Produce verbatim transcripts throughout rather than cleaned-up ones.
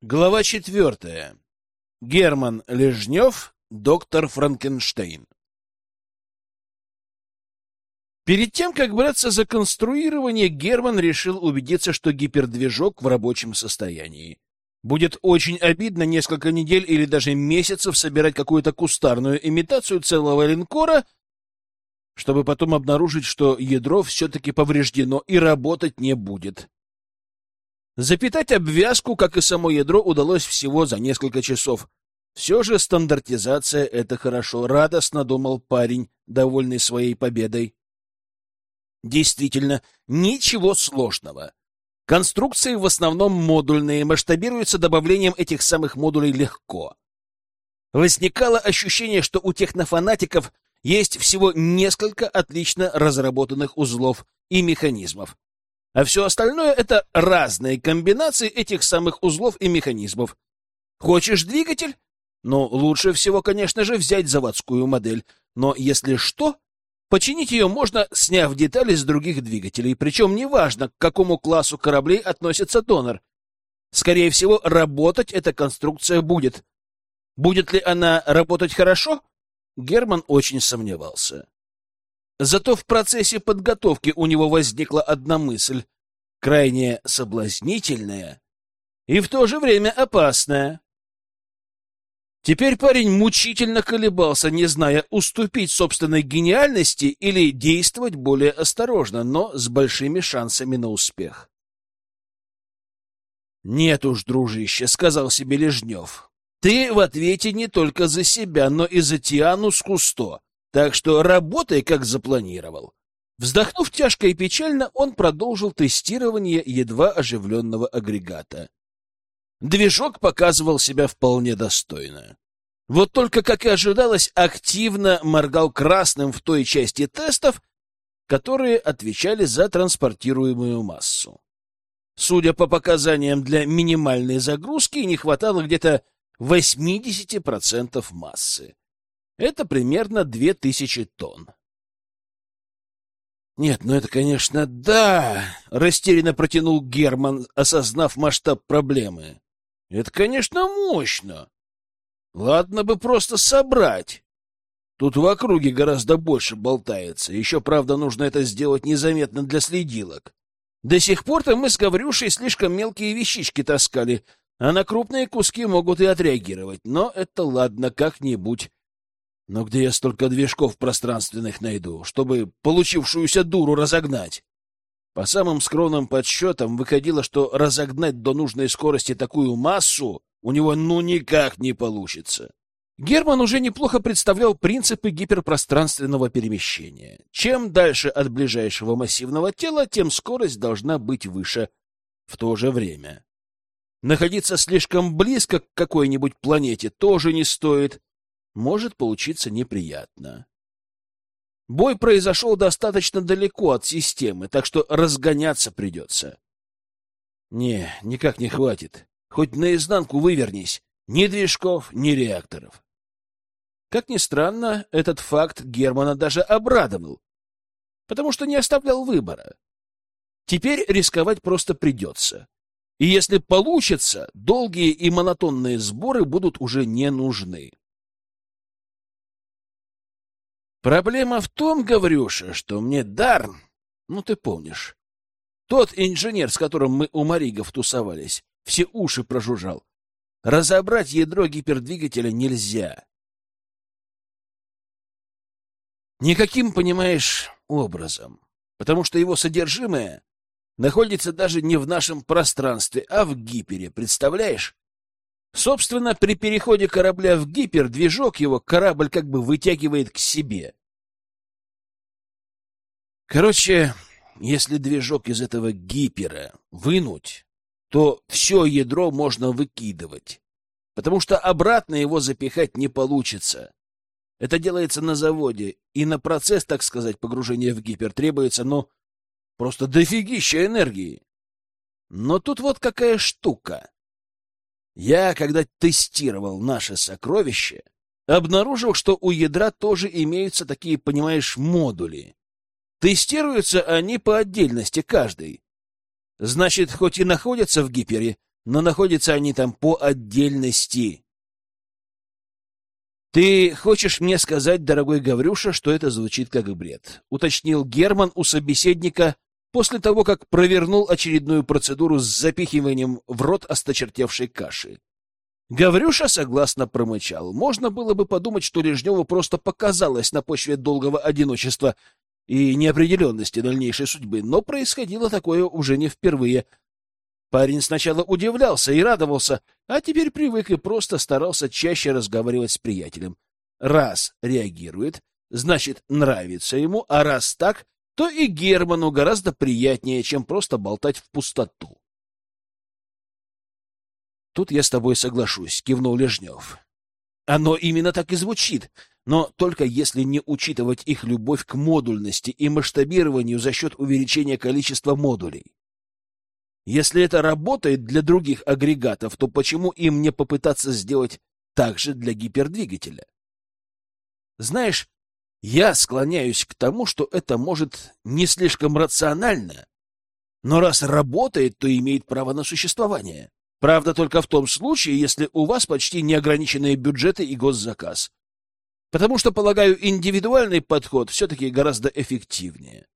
Глава четвертая. Герман Лежнев, доктор Франкенштейн. Перед тем, как браться за конструирование, Герман решил убедиться, что гипердвижок в рабочем состоянии. Будет очень обидно несколько недель или даже месяцев собирать какую-то кустарную имитацию целого линкора, чтобы потом обнаружить, что ядро все-таки повреждено и работать не будет. Запитать обвязку, как и само ядро, удалось всего за несколько часов. Все же стандартизация — это хорошо, радостно думал парень, довольный своей победой. Действительно, ничего сложного. Конструкции в основном модульные, масштабируются добавлением этих самых модулей легко. Возникало ощущение, что у технофанатиков есть всего несколько отлично разработанных узлов и механизмов. А все остальное — это разные комбинации этих самых узлов и механизмов. Хочешь двигатель? Ну, лучше всего, конечно же, взять заводскую модель. Но если что, починить ее можно, сняв детали с других двигателей. Причем неважно, к какому классу кораблей относится донор. Скорее всего, работать эта конструкция будет. Будет ли она работать хорошо? Герман очень сомневался. Зато в процессе подготовки у него возникла одна мысль, крайне соблазнительная и в то же время опасная. Теперь парень мучительно колебался, не зная, уступить собственной гениальности или действовать более осторожно, но с большими шансами на успех. «Нет уж, дружище», — сказал себе Лежнев, — «ты в ответе не только за себя, но и за Тиану с Кусто. Так что работай, как запланировал». Вздохнув тяжко и печально, он продолжил тестирование едва оживленного агрегата. Движок показывал себя вполне достойно. Вот только, как и ожидалось, активно моргал красным в той части тестов, которые отвечали за транспортируемую массу. Судя по показаниям для минимальной загрузки, не хватало где-то восемьдесят процентов массы. Это примерно две тысячи тонн. «Нет, ну это, конечно, да!» — растерянно протянул Герман, осознав масштаб проблемы. «Это, конечно, мощно. Ладно бы просто собрать. Тут в округе гораздо больше болтается. Еще, правда, нужно это сделать незаметно для следилок. До сих пор-то мы с Гаврюшей слишком мелкие вещички таскали, а на крупные куски могут и отреагировать. Но это ладно, как-нибудь. Но где я столько движков пространственных найду, чтобы получившуюся дуру разогнать?» По самым скромным подсчетам выходило, что разогнать до нужной скорости такую массу у него ну никак не получится. Герман уже неплохо представлял принципы гиперпространственного перемещения. Чем дальше от ближайшего массивного тела, тем скорость должна быть выше. В то же время находиться слишком близко к какой-нибудь планете тоже не стоит. Может получиться неприятно. Бой произошел достаточно далеко от системы, так что разгоняться придется. Не, никак не хватит. Хоть наизнанку вывернись. Ни движков, ни реакторов. Как ни странно, этот факт Германа даже обрадовал, потому что не оставлял выбора. Теперь рисковать просто придется. И если получится, долгие и монотонные сборы будут уже не нужны. Проблема в том, Гаврюша, что мне дар, ну ты помнишь, тот инженер, с которым мы у Маригов тусовались, все уши прожужжал. Разобрать ядро гипердвигателя нельзя. Никаким, понимаешь, образом, потому что его содержимое находится даже не в нашем пространстве, а в гипере, представляешь? Собственно, при переходе корабля в гипер, движок его корабль как бы вытягивает к себе. Короче, если движок из этого гипера вынуть, то все ядро можно выкидывать, потому что обратно его запихать не получится. Это делается на заводе, и на процесс, так сказать, погружения в гипер требуется, ну, просто дофигища энергии. Но тут вот какая штука. Я, когда тестировал наше сокровище, обнаружил, что у ядра тоже имеются такие, понимаешь, модули. Тестируются они по отдельности каждый. Значит, хоть и находятся в гипере, но находятся они там по отдельности. «Ты хочешь мне сказать, дорогой Гаврюша, что это звучит как бред?» — уточнил Герман у собеседника после того, как провернул очередную процедуру с запихиванием в рот осточертевшей каши. Гаврюша согласно промычал. Можно было бы подумать, что Лежневу просто показалось на почве долгого одиночества и неопределенности дальнейшей судьбы, но происходило такое уже не впервые. Парень сначала удивлялся и радовался, а теперь привык и просто старался чаще разговаривать с приятелем. Раз реагирует, значит, нравится ему, а раз так, то и Герману гораздо приятнее, чем просто болтать в пустоту. «Тут я с тобой соглашусь», — кивнул Лежнев. «Оно именно так и звучит, но только если не учитывать их любовь к модульности и масштабированию за счет увеличения количества модулей. Если это работает для других агрегатов, то почему им не попытаться сделать так же для гипердвигателя? Знаешь, я склоняюсь к тому, что это может не слишком рационально, но раз работает, то имеет право на существование. Правда, только в том случае, если у вас почти неограниченные бюджеты и госзаказ. Потому что, полагаю, индивидуальный подход все-таки гораздо эффективнее.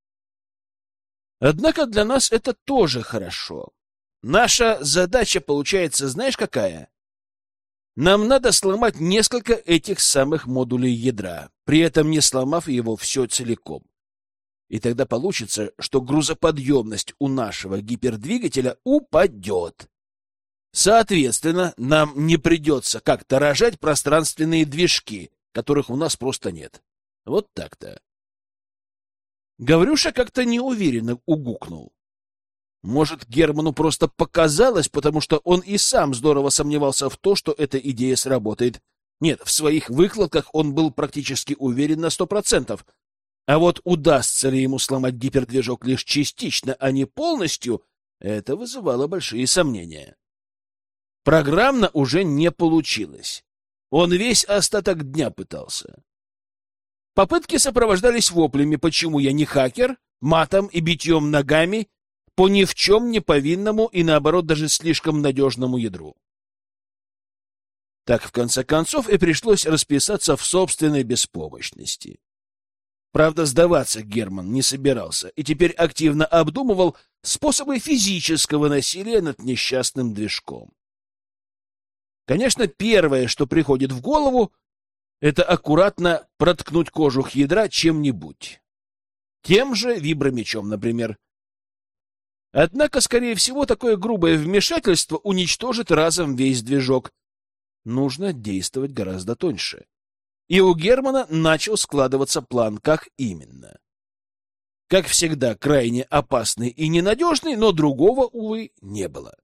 Однако для нас это тоже хорошо. Наша задача получается, знаешь, какая? Нам надо сломать несколько этих самых модулей ядра, при этом не сломав его все целиком. И тогда получится, что грузоподъемность у нашего гипердвигателя упадет. Соответственно, нам не придется как-то рожать пространственные движки, которых у нас просто нет. Вот так-то. Гаврюша как-то неуверенно угукнул. Может, Герману просто показалось, потому что он и сам здорово сомневался в то, что эта идея сработает. Нет, в своих выкладках он был практически уверен на сто процентов. А вот удастся ли ему сломать гипердвижок лишь частично, а не полностью, это вызывало большие сомнения. Программно уже не получилось. Он весь остаток дня пытался. Попытки сопровождались воплями, почему я не хакер, матом и битьем ногами по ни в чем не повинному и, наоборот, даже слишком надежному ядру. Так, в конце концов, и пришлось расписаться в собственной беспомощности. Правда, сдаваться Герман не собирался и теперь активно обдумывал способы физического насилия над несчастным движком. Конечно, первое, что приходит в голову, это аккуратно проткнуть кожух ядра чем-нибудь. Тем же вибромечом, например. Однако, скорее всего, такое грубое вмешательство уничтожит разом весь движок. Нужно действовать гораздо тоньше. И у Германа начал складываться план, как именно. Как всегда, крайне опасный и ненадежный, но другого, увы, не было.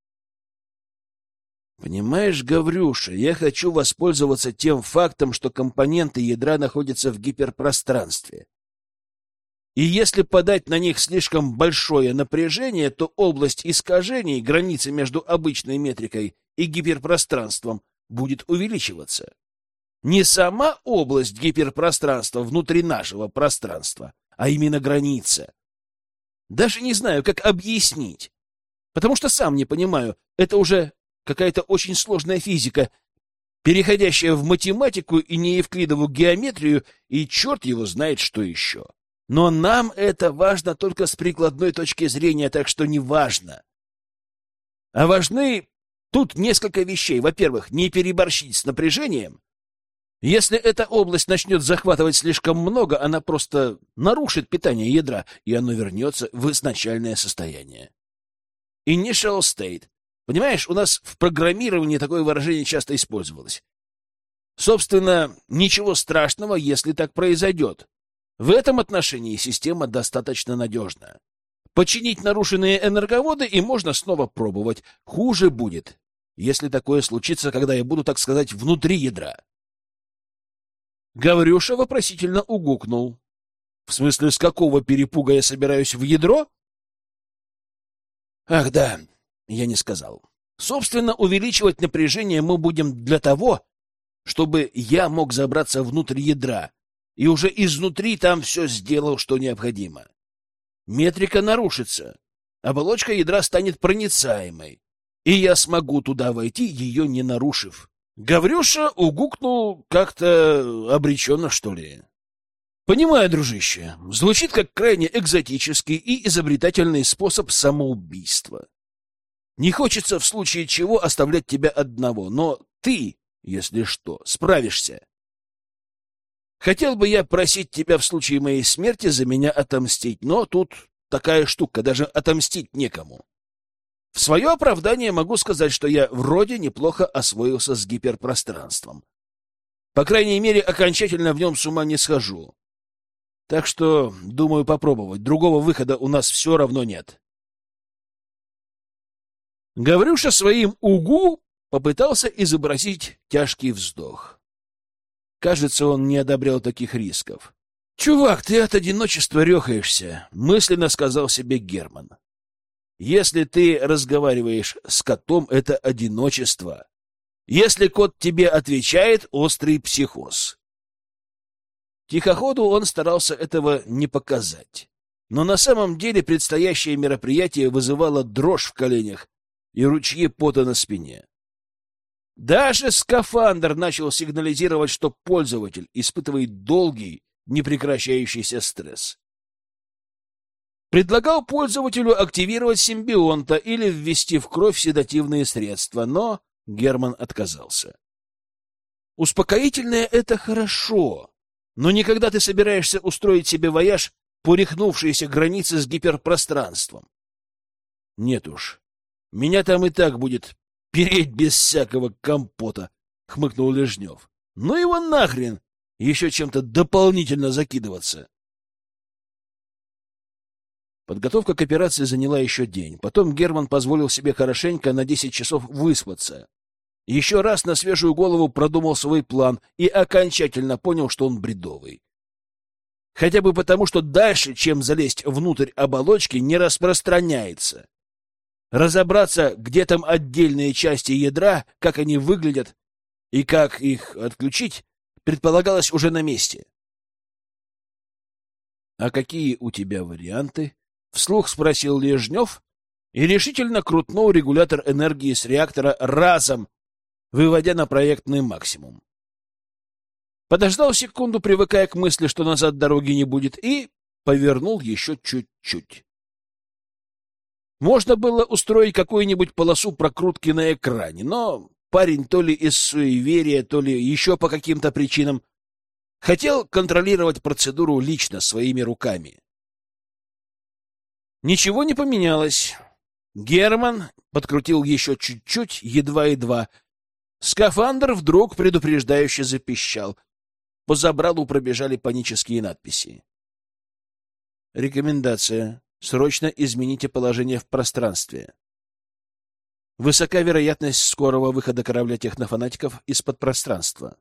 Понимаешь, Гаврюша, я хочу воспользоваться тем фактом, что компоненты ядра находятся в гиперпространстве. И если подать на них слишком большое напряжение, то область искажений, границы между обычной метрикой и гиперпространством, будет увеличиваться. Не сама область гиперпространства внутри нашего пространства, а именно граница. Даже не знаю, как объяснить, потому что сам не понимаю, это уже какая-то очень сложная физика, переходящая в математику и неевклидову геометрию, и черт его знает, что еще. Но нам это важно только с прикладной точки зрения, так что не важно. А важны тут несколько вещей. Во-первых, не переборщить с напряжением. Если эта область начнет захватывать слишком много, она просто нарушит питание ядра, и оно вернется в изначальное состояние. Initial state. Понимаешь, у нас в программировании такое выражение часто использовалось. Собственно, ничего страшного, если так произойдет. В этом отношении система достаточно надежна. Починить нарушенные энерговоды, и можно снова пробовать. Хуже будет, если такое случится, когда я буду, так сказать, внутри ядра. Гаврюша вопросительно угукнул. В смысле, с какого перепуга я собираюсь в ядро? Ах, да, я не сказал. Собственно, увеличивать напряжение мы будем для того, чтобы я мог забраться внутрь ядра и уже изнутри там все сделал, что необходимо. Метрика нарушится, оболочка ядра станет проницаемой, и я смогу туда войти, ее не нарушив. Гаврюша угукнул как-то обреченно, что ли. Понимаю, дружище, звучит как крайне экзотический и изобретательный способ самоубийства. Не хочется в случае чего оставлять тебя одного, но ты, если что, справишься. Хотел бы я просить тебя в случае моей смерти за меня отомстить, но тут такая штука, даже отомстить некому. В свое оправдание могу сказать, что я вроде неплохо освоился с гиперпространством. По крайней мере, окончательно в нем с ума не схожу. Так что, думаю, попробовать. Другого выхода у нас все равно нет. Гаврюша своим «угу» попытался изобразить тяжкий вздох. Кажется, он не одобрял таких рисков. «Чувак, ты от одиночества рехаешься», — мысленно сказал себе Герман. «Если ты разговариваешь с котом, это одиночество. Если кот тебе отвечает, острый психоз». Тихоходу он старался этого не показать. Но на самом деле предстоящее мероприятие вызывало дрожь в коленях и ручьи пота на спине. Даже скафандр начал сигнализировать, что пользователь испытывает долгий, непрекращающийся стресс. Предлагал пользователю активировать симбионта или ввести в кровь седативные средства, но Герман отказался. Успокоительное — это хорошо, но не когда ты собираешься устроить себе вояж по рехнувшейся границе с гиперпространством. Нет уж, меня там и так будет переть без всякого компота, — хмыкнул Лежнев. Ну его нахрен еще чем-то дополнительно закидываться. Подготовка к операции заняла еще день. Потом Герман позволил себе хорошенько на десять часов выспаться. Еще раз на свежую голову продумал свой план и окончательно понял, что он бредовый. Хотя бы потому, что дальше, чем залезть внутрь оболочки, не распространяется. Разобраться, где там отдельные части ядра, как они выглядят и как их отключить, предполагалось уже на месте. — А какие у тебя варианты? — вслух спросил Лежнев и решительно крутнул регулятор энергии с реактора разом, выводя на проектный максимум. Подождал секунду, привыкая к мысли, что назад дороги не будет, и повернул еще чуть-чуть. Можно было устроить какую-нибудь полосу прокрутки на экране, но парень то ли из суеверия, то ли еще по каким-то причинам хотел контролировать процедуру лично, своими руками. Ничего не поменялось. Герман подкрутил еще чуть-чуть, едва-едва. Скафандр вдруг предупреждающе запищал. По забралу пробежали панические надписи. Рекомендация. Срочно измените положение в пространстве. Высока вероятность скорого выхода корабля технофанатиков из-под пространства.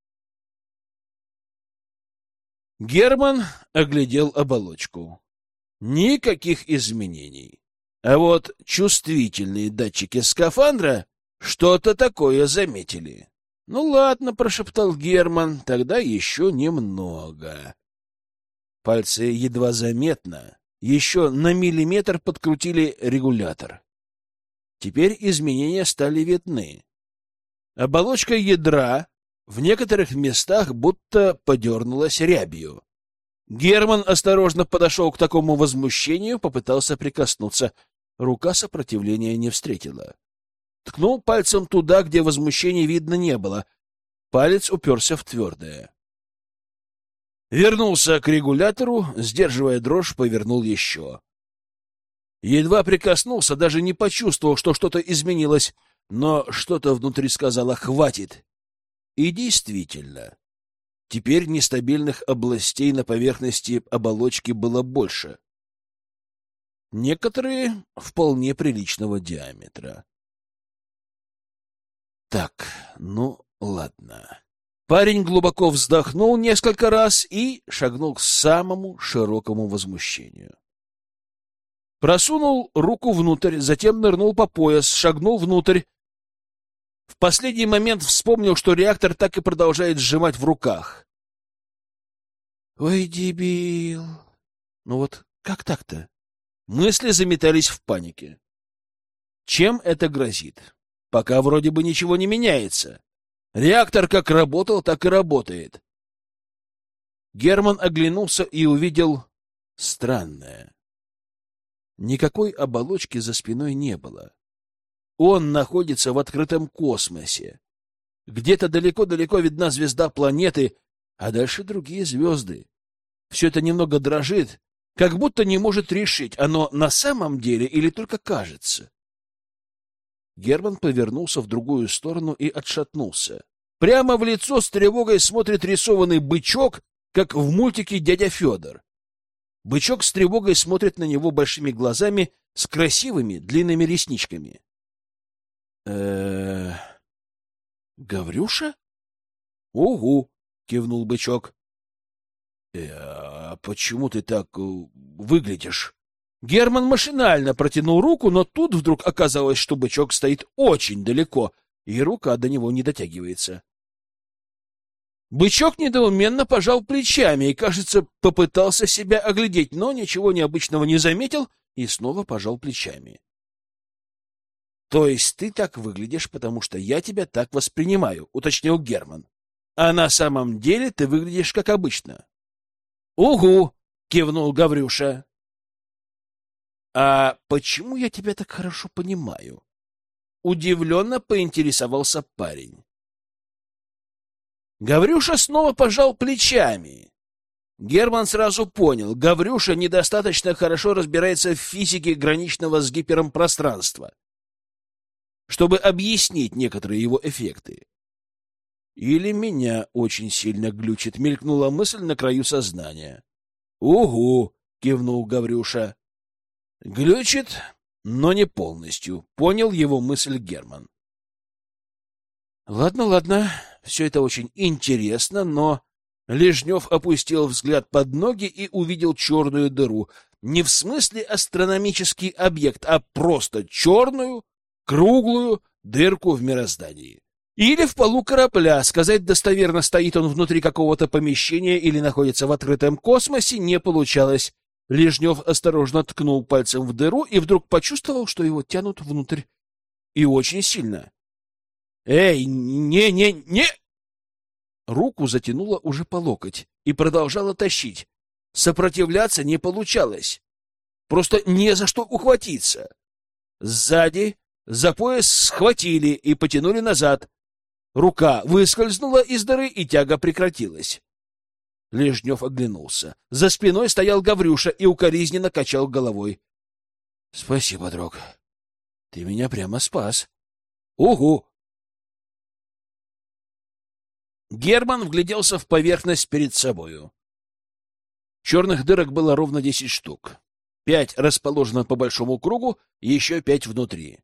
Герман оглядел оболочку. Никаких изменений. А вот чувствительные датчики скафандра что-то такое заметили. — Ну ладно, — прошептал Герман, — тогда еще немного. Пальцы едва заметно, еще на миллиметр подкрутили регулятор. Теперь изменения стали видны. Оболочка ядра в некоторых местах будто подернулась рябью. Герман осторожно подошел к такому возмущению, попытался прикоснуться. Рука сопротивления не встретила. Ткнул пальцем туда, где возмущения видно не было. Палец уперся в твердое. Вернулся к регулятору, сдерживая дрожь, повернул еще. Едва прикоснулся, даже не почувствовал, что что-то изменилось, но что-то внутри сказало «хватит». И действительно, теперь нестабильных областей на поверхности оболочки было больше. Некоторые вполне приличного диаметра. Так, ну ладно. Парень глубоко вздохнул несколько раз и шагнул к самому широкому возмущению. Просунул руку внутрь, затем нырнул по пояс, шагнул внутрь. В последний момент вспомнил, что реактор так и продолжает сжимать в руках. Ой, дебил! Ну вот как так-то? Мысли заметались в панике. Чем это грозит? Пока вроде бы ничего не меняется. Реактор как работал, так и работает. Герман оглянулся и увидел странное. Никакой оболочки за спиной не было. Он находится в открытом космосе. Где-то далеко-далеко видна звезда планеты, а дальше другие звезды. Все это немного дрожит, как будто не может решить, оно на самом деле или только кажется. Герман повернулся в другую сторону и отшатнулся. Прямо в лицо с тревогой смотрит рисованный бычок, как в мультике «Дядя Федор». Бычок с тревогой смотрит на него большими глазами с красивыми длинными ресничками. э Гаврюша? — Угу, — кивнул бычок. э, — А почему ты так э, выглядишь? Герман машинально протянул руку, но тут вдруг оказалось, что бычок стоит очень далеко, и рука до него не дотягивается. Бычок недоуменно пожал плечами и, кажется, попытался себя оглядеть, но ничего необычного не заметил и снова пожал плечами. — То есть ты так выглядишь, потому что я тебя так воспринимаю, — уточнил Герман. — А на самом деле ты выглядишь как обычно. — Угу, — кивнул Гаврюша. — А почему я тебя так хорошо понимаю? Удивленно поинтересовался парень. Гаврюша снова пожал плечами. Герман сразу понял, Гаврюша недостаточно хорошо разбирается в физике граничного с гипером пространства, чтобы объяснить некоторые его эффекты. Или меня очень сильно глючит, мелькнула мысль на краю сознания. — Угу, — кивнул Гаврюша. — Глючит, но не полностью, — понял его мысль Герман. — Ладно, ладно, все это очень интересно, но... Лежнев опустил взгляд под ноги и увидел черную дыру. Не в смысле астрономический объект, а просто черную, круглую дырку в мироздании. Или в полу корабля. Сказать достоверно, стоит он внутри какого-то помещения или находится в открытом космосе, не получалось. Лежнев осторожно ткнул пальцем в дыру и вдруг почувствовал, что его тянут внутрь. И очень сильно. «Эй, не-не-не!» Руку затянуло уже по локоть и продолжала тащить. Сопротивляться не получалось. Просто не за что ухватиться. Сзади за пояс схватили и потянули назад. Рука выскользнула из дыры, и тяга прекратилась. Лежнев оглянулся. За спиной стоял Гаврюша и укоризненно качал головой. — Спасибо, друг. Ты меня прямо спас. — Угу. Герман вгляделся в поверхность перед собою. Черных дырок было ровно десять штук. Пять расположено по большому кругу, еще пять внутри.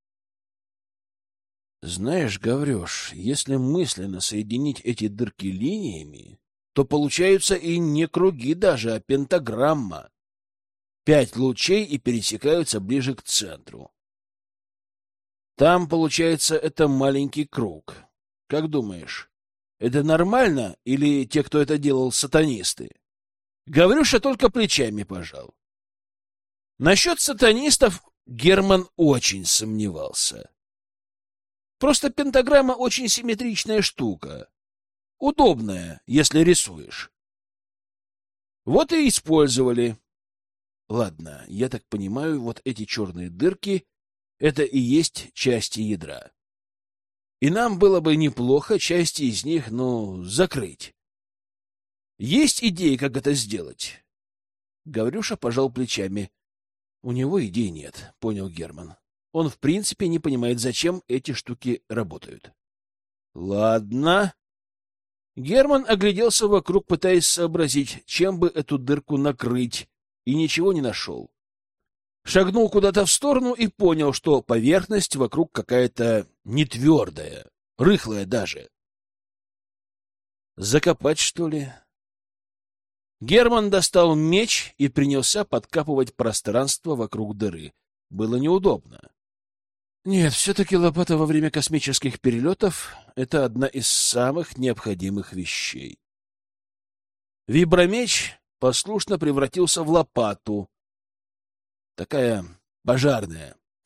Знаешь, Гаврюш, если мысленно соединить эти дырки линиями, то получаются и не круги даже, а пентаграмма. Пять лучей и пересекаются ближе к центру. Там, получается, это маленький круг. Как думаешь, это нормально или те, кто это делал, сатанисты? Гаврюша только плечами пожал. Насчет сатанистов Герман очень сомневался. Просто пентаграмма очень симметричная штука. Удобная, если рисуешь. Вот и использовали. Ладно, я так понимаю, вот эти черные дырки — это и есть части ядра. И нам было бы неплохо части из них, ну, закрыть. Есть идеи, как это сделать? Гаврюша пожал плечами. У него идей нет, понял Герман. Он в принципе не понимает, зачем эти штуки работают. Ладно. Герман огляделся вокруг, пытаясь сообразить, чем бы эту дырку накрыть, и ничего не нашел. Шагнул куда-то в сторону и понял, что поверхность вокруг какая-то нетвердая, рыхлая даже. Закопать, что ли? Герман достал меч и принялся подкапывать пространство вокруг дыры. Было неудобно. Нет, все-таки лопата во время космических перелетов — это одна из самых необходимых вещей. Вибромеч послушно превратился в лопату. Такая пожарная,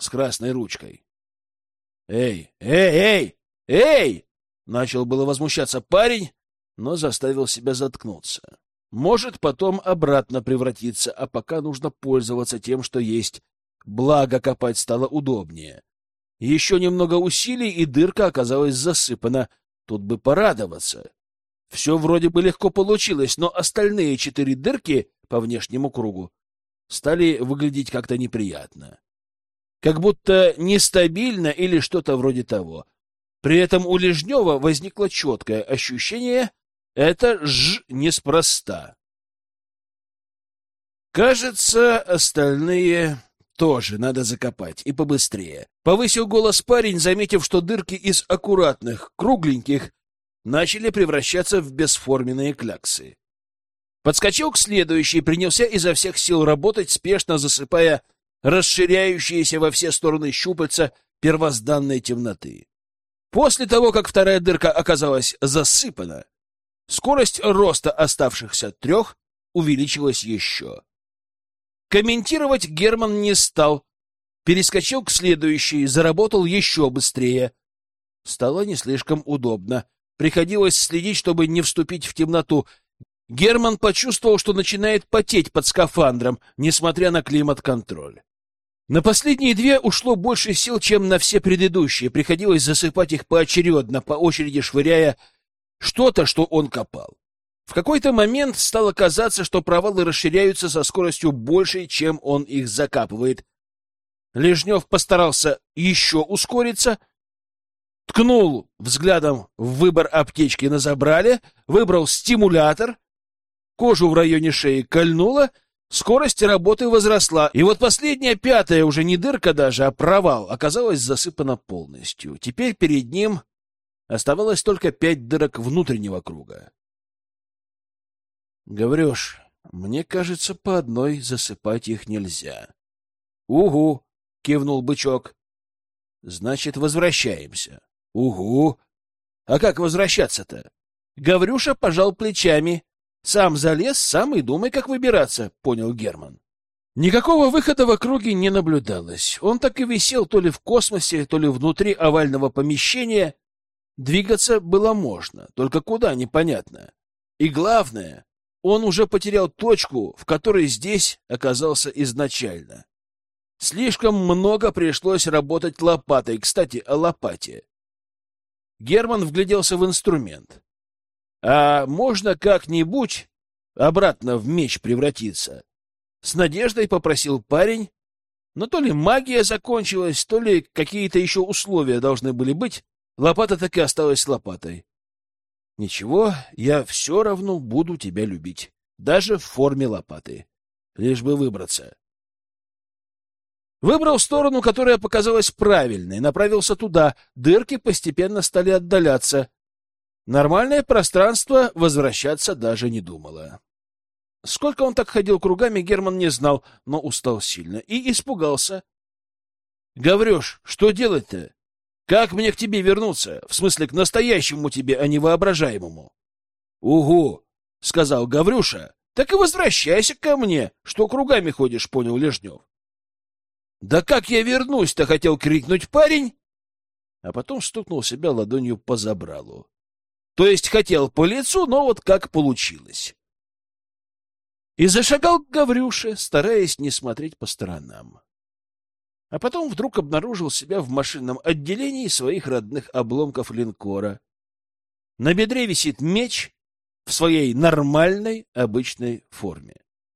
с красной ручкой. «Эй, эй, эй, эй!» — начал было возмущаться парень, но заставил себя заткнуться. Может потом обратно превратиться, а пока нужно пользоваться тем, что есть. Благо, копать стало удобнее. Еще немного усилий, и дырка оказалась засыпана. Тут бы порадоваться. Все вроде бы легко получилось, но остальные четыре дырки по внешнему кругу стали выглядеть как-то неприятно. Как будто нестабильно или что-то вроде того. При этом у Лежнева возникло четкое ощущение — это ж неспроста. Кажется, остальные тоже надо закопать, и побыстрее. Повысил голос парень, заметив, что дырки из аккуратных, кругленьких, начали превращаться в бесформенные кляксы. Подскочил к следующей, принялся изо всех сил работать, спешно засыпая расширяющиеся во все стороны щупальца первозданной темноты. После того, как вторая дырка оказалась засыпана, скорость роста оставшихся трех увеличилась еще. Комментировать Герман не стал. Перескочил к следующей, заработал еще быстрее. Стало не слишком удобно. Приходилось следить, чтобы не вступить в темноту. Герман почувствовал, что начинает потеть под скафандром, несмотря на климат-контроль. На последние две ушло больше сил, чем на все предыдущие. Приходилось засыпать их поочередно, по очереди швыряя что-то, что он копал. В какой-то момент стало казаться, что провалы расширяются со скоростью большей, чем он их закапывает. Лежнев постарался еще ускориться, ткнул взглядом в выбор аптечки на забрале, выбрал стимулятор, кожу в районе шеи кольнуло, скорость работы возросла, и вот последняя, пятая, уже не дырка даже, а провал, оказалась засыпана полностью. Теперь перед ним оставалось только пять дырок внутреннего круга. Гаврюш, мне кажется, по одной засыпать их нельзя. — Угу, — кивнул бычок. — Значит, возвращаемся. — Угу. А как возвращаться-то? Гаврюша пожал плечами. — Сам залез, сам и думай, как выбираться, — понял Герман. Никакого выхода в округе не наблюдалось. Он так и висел то ли в космосе, то ли внутри овального помещения. Двигаться было можно, только куда — непонятно. И главное, он уже потерял точку, в которой здесь оказался изначально. Слишком много пришлось работать лопатой. Кстати, о лопате. Герман вгляделся в инструмент. А можно как-нибудь обратно в меч превратиться? С надеждой попросил парень, но то ли магия закончилась, то ли какие-то еще условия должны были быть. Лопата так и осталась лопатой. Ничего, я все равно буду тебя любить, даже в форме лопаты, лишь бы выбраться. Выбрал сторону, которая показалась правильной, направился туда, дырки постепенно стали отдаляться. Нормальное пространство возвращаться даже не думало. Сколько он так ходил кругами, Герман не знал, но устал сильно и испугался. — Гаврюш, что делать-то? Как мне к тебе вернуться? В смысле, к настоящему тебе, а не воображаемому? — Угу, — сказал Гаврюша. — Так и возвращайся ко мне. Что кругами ходишь, — понял Лежнев. — Да как я вернусь-то, — хотел крикнуть парень, а потом стукнул себя ладонью по забралу. То есть хотел по лицу, но вот как получилось. И зашагал к Гаврюше, стараясь не смотреть по сторонам. А потом вдруг обнаружил себя в машинном отделении своих родных обломков линкора. На бедре висит меч в своей нормальной, обычной форме.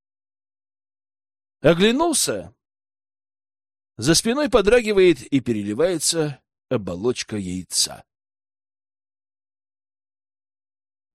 Оглянулся. За спиной подрагивает и переливается оболочка яйца.